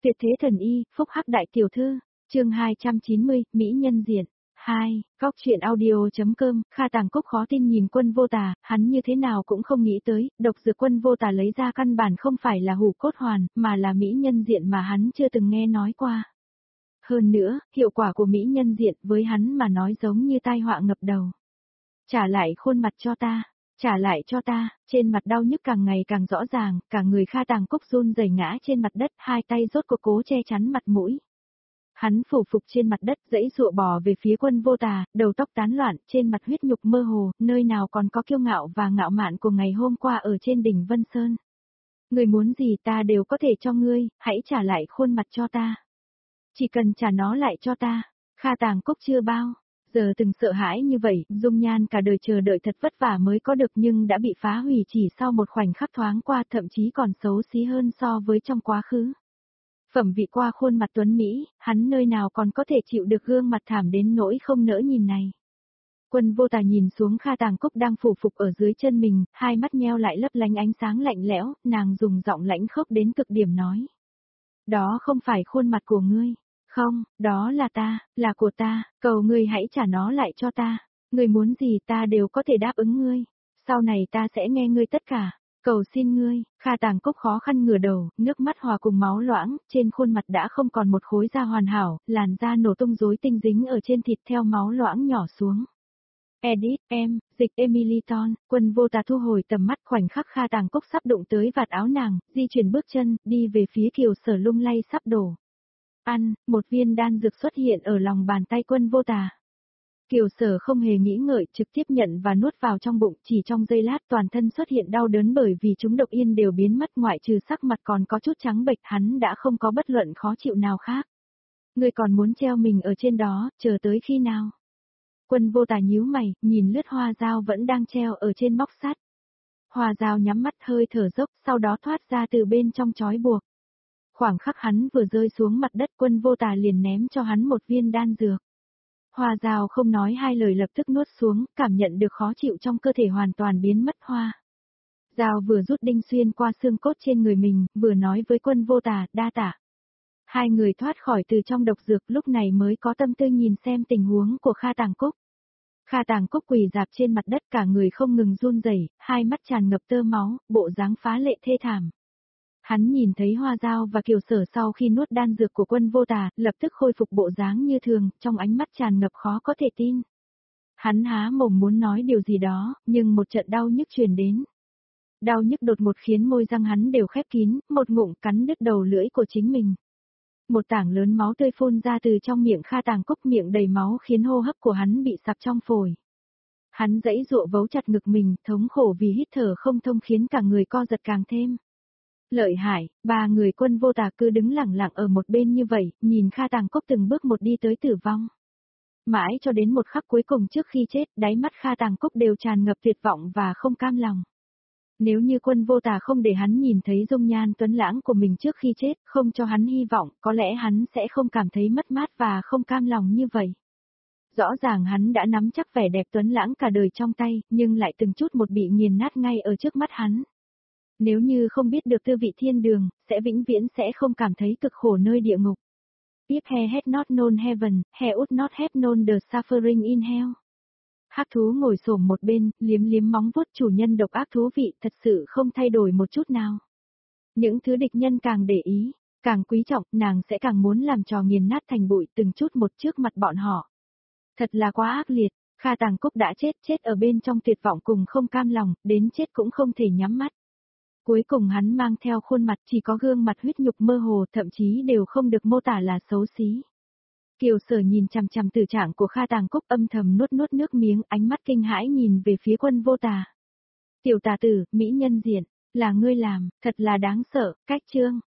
Tuyệt thế thần y, phúc hắc đại tiểu thư, chương 290, Mỹ nhân diện. 2. Góc truyện audio.com, Kha Tàng Cúc khó tin nhìn Quân Vô Tà, hắn như thế nào cũng không nghĩ tới, độc dược Quân Vô Tà lấy ra căn bản không phải là hủ cốt hoàn, mà là Mỹ nhân diện mà hắn chưa từng nghe nói qua. Hơn nữa, hiệu quả của Mỹ nhân diện với hắn mà nói giống như tai họa ngập đầu. Trả lại khuôn mặt cho ta. Trả lại cho ta, trên mặt đau nhức càng ngày càng rõ ràng, cả người Kha Tàng Cúc run rẩy ngã trên mặt đất, hai tay rốt cuộc cố che chắn mặt mũi. Hắn phủ phục trên mặt đất, giãy giụa bò về phía Quân Vô Tà, đầu tóc tán loạn, trên mặt huyết nhục mơ hồ, nơi nào còn có kiêu ngạo và ngạo mạn của ngày hôm qua ở trên đỉnh Vân Sơn. Ngươi muốn gì ta đều có thể cho ngươi, hãy trả lại khuôn mặt cho ta. Chỉ cần trả nó lại cho ta. Kha Tàng Cúc chưa bao giờ từng sợ hãi như vậy, dung nhan cả đời chờ đợi thật vất vả mới có được nhưng đã bị phá hủy chỉ sau một khoảnh khắc thoáng qua, thậm chí còn xấu xí hơn so với trong quá khứ. Phẩm vị qua khuôn mặt tuấn Mỹ, hắn nơi nào còn có thể chịu được gương mặt thảm đến nỗi không nỡ nhìn này. Quân Vô Tà nhìn xuống Kha Tàng Cúc đang phủ phục ở dưới chân mình, hai mắt nheo lại lấp lánh ánh sáng lạnh lẽo, nàng dùng giọng lãnh khốc đến cực điểm nói. Đó không phải khuôn mặt của ngươi. Không, đó là ta, là của ta, cầu ngươi hãy trả nó lại cho ta. Ngươi muốn gì ta đều có thể đáp ứng ngươi. Sau này ta sẽ nghe ngươi tất cả. Cầu xin ngươi. Kha Tàng Cúc khó khăn ngửa đầu, nước mắt hòa cùng máu loãng, trên khuôn mặt đã không còn một khối da hoàn hảo, làn da nổ tung rối tinh dính ở trên thịt theo máu loãng nhỏ xuống. Edit, em, dịch Emily Ton, Quân Vô Tà thu hồi tầm mắt, khoảnh khắc Kha Tàng Cúc sắp đụng tới vạt áo nàng, di chuyển bước chân, đi về phía Kiều Sở lung lay sắp đổ. Một viên đan dược xuất hiện ở lòng bàn tay Quân Vô Tà. Kiều Sở không hề nghĩ ngợi, trực tiếp nhận và nuốt vào trong bụng, chỉ trong giây lát toàn thân xuất hiện đau đớn bởi vì chúng độc yên đều biến mất, ngoại trừ sắc mặt còn có chút trắng bệch, hắn đã không có bất luận khó chịu nào khác. Ngươi còn muốn treo mình ở trên đó, chờ tới khi nào? Quân Vô Tà nhíu mày, nhìn lướt hoa dao vẫn đang treo ở trên móc sắt. Hoa dao nhắm mắt hơi thở dốc, sau đó thoát ra từ bên trong trói buộc. Khoảng khắc hắn vừa rơi xuống mặt đất, Quân Vô Tà liền ném cho hắn một viên đan dược. Hoa dao không nói hai lời lập tức nuốt xuống, cảm nhận được khó chịu trong cơ thể hoàn toàn biến mất hoa. Dao vừa rút đinh xuyên qua xương cốt trên người mình, vừa nói với Quân Vô Tà, đa tạ. Hai người thoát khỏi từ trong độc dược lúc này mới có tâm tư nhìn xem tình huống của Kha Tàng Cúc. Kha Tàng Cúc quỳ rạp trên mặt đất cả người không ngừng run rẩy, hai mắt tràn ngập tơ máu, bộ dáng phá lệ thê thảm. Hắn nhìn thấy Hoa Dao và Kiều Sở sau khi nuốt đan dược của Quân Vô Tà, lập tức khôi phục bộ dáng như thường, trong ánh mắt tràn ngập khó có thể tin. Hắn há mồm muốn nói điều gì đó, nhưng một trận đau nhức truyền đến. Đau nhức đột ngột khiến môi răng hắn đều khép kín, một ngụm cắn đứt đầu lưỡi của chính mình. Một tảng lớn máu tươi phun ra từ trong miệng Kha Tàng Cúc, miệng đầy máu khiến hô hấp của hắn bị sặc trong phổi. Hắn giãy giụa vấu chặt ngực mình, thống khổ vì hít thở không thông khiến cả người co giật càng thêm. Lợi hại, ba người Quân Vô Tà cứ đứng lặng lặng ở một bên như vậy, nhìn Kha Tàng Cúc từng bước một đi tới tử vong. Mãi cho đến một khắc cuối cùng trước khi chết, đáy mắt Kha Tàng Cúc đều tràn ngập tuyệt vọng và không cam lòng. Nếu như Quân Vô Tà không để hắn nhìn thấy dung nhan tuấn lãng của mình trước khi chết, không cho hắn hy vọng, có lẽ hắn sẽ không cảm thấy mất mát và không cam lòng như vậy. Rõ ràng hắn đã nắm chắc vẻ đẹp tuấn lãng cả đời trong tay, nhưng lại từng chút một bị nghiền nát ngay ở trước mắt hắn. Nếu như không biết được tư vị thiên đường, sẽ vĩnh viễn sẽ không cảm thấy cực khổ nơi địa ngục. If he had not known heaven, he would not have known the suffering in hell. Hắc thú ngồi xổm một bên, liếm liếm móng vuốt, chủ nhân độc ác thú vị thật sự không thay đổi một chút nào. Những thứ địch nhân càng để ý, càng quý trọng, nàng sẽ càng muốn làm trò nghiền nát thành bụi từng chút một trước mặt bọn họ. Thật là quá ác liệt, Kha Tàng Cúc đã chết ở bên trong tuyệt vọng cùng không cam lòng, đến chết cũng không thể nhắm mắt. Cuối cùng hắn mang theo khuôn mặt chỉ có gương mặt huyết nhục mơ hồ, thậm chí đều không được mô tả là xấu xí. Kiều Sở nhìn chằm chằm tử trạng của Kha Tàng Cúc, âm thầm nuốt nước miếng, ánh mắt kinh hãi nhìn về phía Quân Vô Tà. Tiểu tà tử, mỹ nhân diện, là ngươi làm, thật là đáng sợ, cách chương.